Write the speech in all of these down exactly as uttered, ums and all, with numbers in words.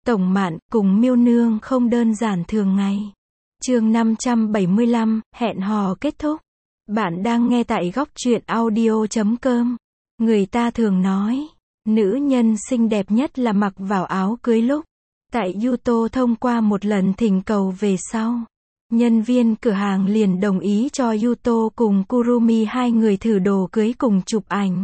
Tổng Mạn cùng Miêu Nương không đơn giản thường ngày. Chương năm trăm bảy mươi lăm, hẹn hò kết thúc. Bạn đang nghe tại góc truyện audio chấm com. Người ta thường nói, nữ nhân xinh đẹp nhất là mặc vào áo cưới lúc. Tại Yuto thông qua một lần thỉnh cầu về sau, nhân viên cửa hàng liền đồng ý cho Yuto cùng Kurumi hai người thử đồ cưới cùng chụp ảnh.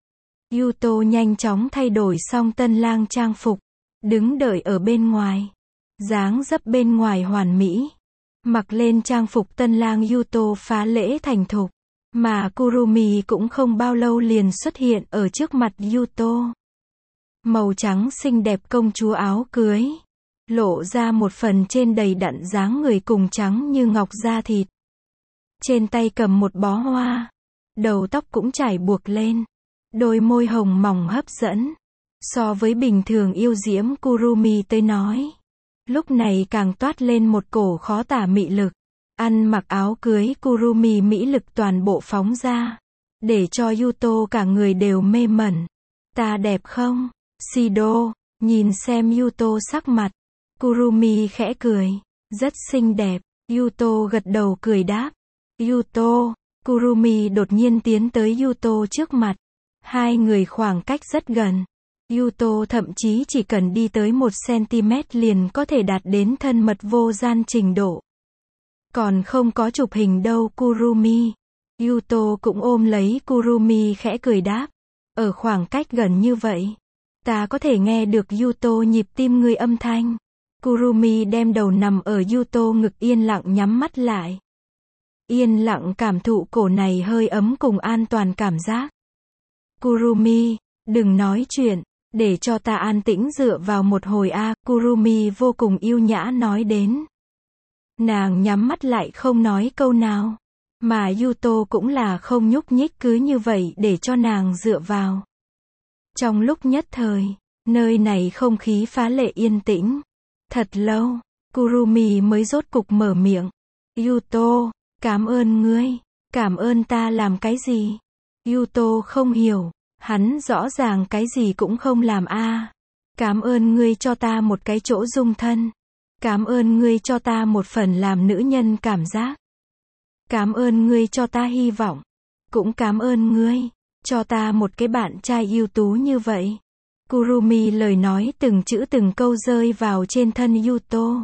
Yuto nhanh chóng thay đổi xong tân lang trang phục, đứng đợi ở bên ngoài. Dáng dấp bên ngoài hoàn mỹ. Mặc lên trang phục tân lang Yuto phá lễ thành thục. Mà Kurumi cũng không bao lâu liền xuất hiện ở trước mặt Yuto. Màu trắng xinh đẹp công chúa áo cưới. Lộ ra một phần trên đầy đặn dáng người cùng trắng như ngọc da thịt. Trên tay cầm một bó hoa. Đầu tóc cũng chải buộc lên. Đôi môi hồng mỏng hấp dẫn. So với bình thường yêu diễm Kurumi tới nói. Lúc này càng toát lên một cổ khó tả mị lực. Ăn mặc áo cưới Kurumi mỹ lực toàn bộ phóng ra. Để cho Yuto cả người đều mê mẩn. Ta đẹp không? Shido, nhìn xem Yuto sắc mặt. Kurumi khẽ cười. Rất xinh đẹp. Yuto gật đầu cười đáp. Yuto, Kurumi đột nhiên tiến tới Yuto trước mặt. Hai người khoảng cách rất gần. Yuto thậm chí chỉ cần đi tới một xăng-ti-mét liền có thể đạt đến thân mật vô gian trình độ. Còn không có chụp hình đâu Kurumi. Yuto cũng ôm lấy Kurumi khẽ cười đáp. Ở khoảng cách gần như vậy, ta có thể nghe được Yuto nhịp tim ngươi âm thanh. Kurumi đem đầu nằm ở Yuto ngực yên lặng nhắm mắt lại. Yên lặng cảm thụ cổ này hơi ấm cùng an toàn cảm giác. Kurumi, đừng nói chuyện, để cho ta an tĩnh dựa vào một hồi a, Kurumi vô cùng yêu nhã nói đến. Nàng nhắm mắt lại không nói câu nào. Mà Yuto cũng là không nhúc nhích cứ như vậy để cho nàng dựa vào. Trong lúc nhất thời, nơi này không khí phá lệ yên tĩnh. Thật lâu, Kurumi mới rốt cục mở miệng. Yuto, cảm ơn ngươi. Cảm ơn ta làm cái gì? Yuto không hiểu. Hắn rõ ràng cái gì cũng không làm a. À. Cảm ơn ngươi cho ta một cái chỗ dung thân. Cảm ơn ngươi cho ta một phần làm nữ nhân cảm giác. Cảm ơn ngươi cho ta hy vọng. Cũng cảm ơn ngươi cho ta một cái bạn trai ưu tú như vậy. Kurumi lời nói từng chữ từng câu rơi vào trên thân Yuto.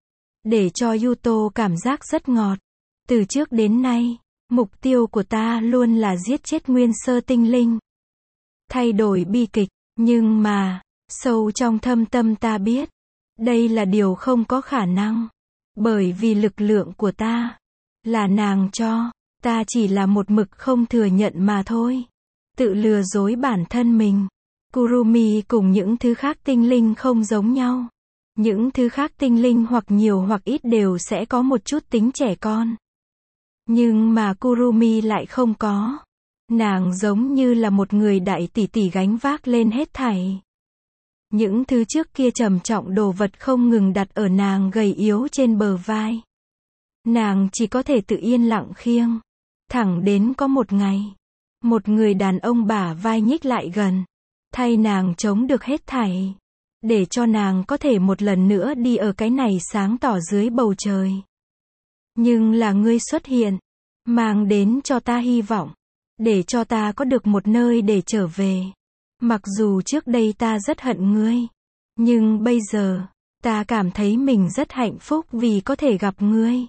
Để cho Yuto cảm giác rất ngọt. Từ trước đến nay, mục tiêu của ta luôn là giết chết nguyên sơ tinh linh. Thay đổi bi kịch, nhưng mà, sâu trong thâm tâm ta biết, đây là điều không có khả năng. Bởi vì lực lượng của ta, là nàng cho, ta chỉ là một mực không thừa nhận mà thôi. Tự lừa dối bản thân mình. Kurumi cùng những thứ khác tinh linh không giống nhau. Những thứ khác tinh linh hoặc nhiều hoặc ít đều sẽ có một chút tính trẻ con. Nhưng mà Kurumi lại không có. Nàng giống như là một người đại tỷ tỷ gánh vác lên hết thảy. Những thứ trước kia trầm trọng đồ vật không ngừng đặt ở nàng gầy yếu trên bờ vai. Nàng chỉ có thể tự yên lặng khiêng. Thẳng đến có một ngày, một người đàn ông bả vai nhích lại gần. Thay nàng chống được hết thảy. Để cho nàng có thể một lần nữa đi ở cái này sáng tỏ dưới bầu trời. Nhưng là ngươi xuất hiện. Mang đến cho ta hy vọng. Để cho ta có được một nơi để trở về. Mặc dù trước đây ta rất hận ngươi. Nhưng bây giờ, ta cảm thấy mình rất hạnh phúc vì có thể gặp ngươi.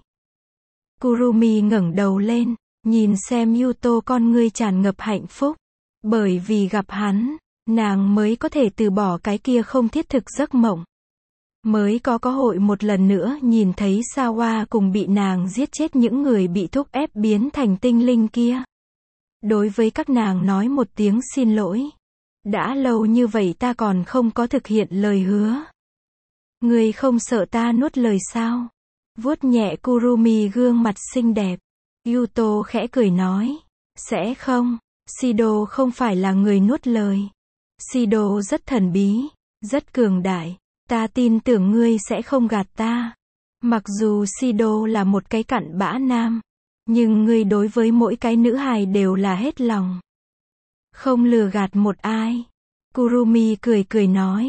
Kurumi ngẩng đầu lên, nhìn xem Yuto con ngươi tràn ngập hạnh phúc. Bởi vì gặp hắn, nàng mới có thể từ bỏ cái kia không thiết thực giấc mộng. Mới có cơ hội một lần nữa nhìn thấy Sawa cùng bị nàng giết chết những người bị thúc ép biến thành tinh linh kia. Đối với các nàng nói một tiếng xin lỗi. Đã lâu như vậy ta còn không có thực hiện lời hứa. Ngươi không sợ ta nuốt lời sao? Vuốt nhẹ Kurumi gương mặt xinh đẹp. Yuto khẽ cười nói. Sẽ không, Shido không phải là người nuốt lời. Shido rất thần bí, rất cường đại. Ta tin tưởng ngươi sẽ không gạt ta. Mặc dù Shido là một cái cặn bã nam. Nhưng ngươi đối với mỗi cái nữ hài đều là hết lòng. Không lừa gạt một ai. Kurumi cười cười nói.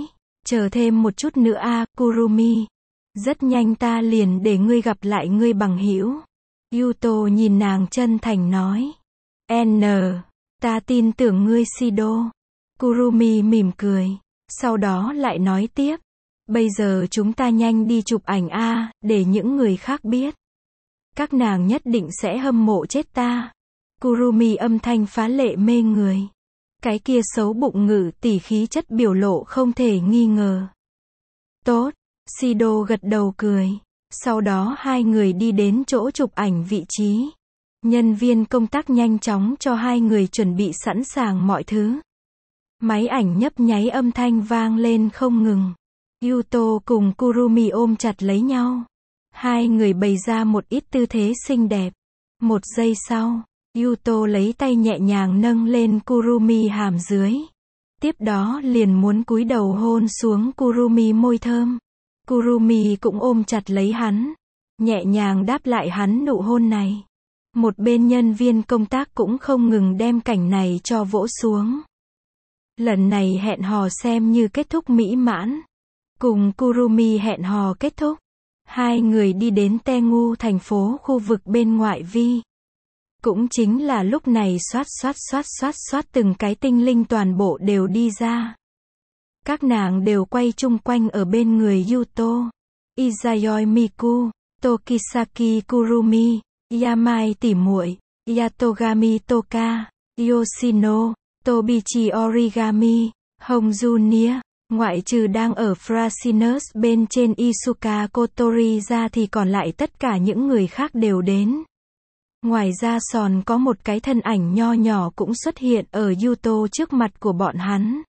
Chờ thêm một chút nữa a, Kurumi. Rất nhanh ta liền để ngươi gặp lại ngươi bằng hữu. Yuto nhìn nàng chân thành nói. N. Ta tin tưởng ngươi Shido. Kurumi mỉm cười. Sau đó lại nói tiếp. Bây giờ chúng ta nhanh đi chụp ảnh a, để những người khác biết. Các nàng nhất định sẽ hâm mộ chết ta. Kurumi âm thanh phá lệ mê người. Cái kia xấu bụng ngự tỷ khí chất biểu lộ không thể nghi ngờ. Tốt. Shido gật đầu cười. Sau đó hai người đi đến chỗ chụp ảnh vị trí. Nhân viên công tác nhanh chóng cho hai người chuẩn bị sẵn sàng mọi thứ. Máy ảnh nhấp nháy âm thanh vang lên không ngừng. Yuto cùng Kurumi ôm chặt lấy nhau. Hai người bày ra một ít tư thế xinh đẹp. Một giây sau, Yuto lấy tay nhẹ nhàng nâng lên Kurumi hàm dưới. Tiếp đó liền muốn cúi đầu hôn xuống Kurumi môi thơm. Kurumi cũng ôm chặt lấy hắn. Nhẹ nhàng đáp lại hắn nụ hôn này. Một bên nhân viên công tác cũng không ngừng đem cảnh này cho vỗ xuống. Lần này hẹn hò xem như kết thúc mỹ mãn. Cùng Kurumi hẹn hò kết thúc. Hai người đi đến Tengu thành phố khu vực bên ngoại vi. Cũng chính là lúc này xoát xoát xoát xoát xoát từng cái tinh linh toàn bộ đều đi ra. Các nàng đều quay chung quanh ở bên người Yuto, Izayoi Miku, Tokisaki Kurumi, Yamai tỉ muội, Yatogami Toka, Yoshino, Tobichi Origami, Hong Junior. Ngoại trừ đang ở Frasinus bên trên Isuka Kotori ra thì còn lại tất cả những người khác đều đến. Ngoài ra còn có một cái thân ảnh nho nhỏ cũng xuất hiện ở Yuto trước mặt của bọn hắn.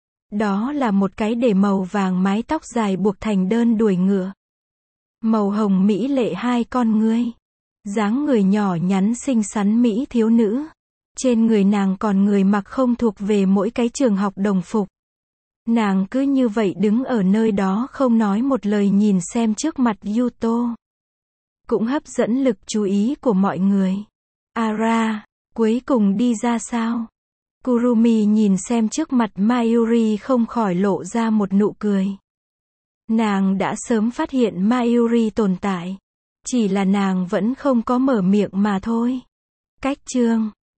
Đó là một cái để màu vàng mái tóc dài buộc thành đơn đuôi ngựa. Màu hồng mỹ lệ hai con ngươi. Dáng người nhỏ nhắn xinh xắn mỹ thiếu nữ. Trên người nàng còn người mặc không thuộc về mỗi cái trường học đồng phục. Nàng cứ như vậy đứng ở nơi đó không nói một lời nhìn xem trước mặt Yuto. Cũng hấp dẫn lực chú ý của mọi người. Ara, cuối cùng đi ra sao? Kurumi nhìn xem trước mặt Mayuri không khỏi lộ ra một nụ cười. Nàng đã sớm phát hiện Mayuri tồn tại. Chỉ là nàng vẫn không có mở miệng mà thôi. Cách chương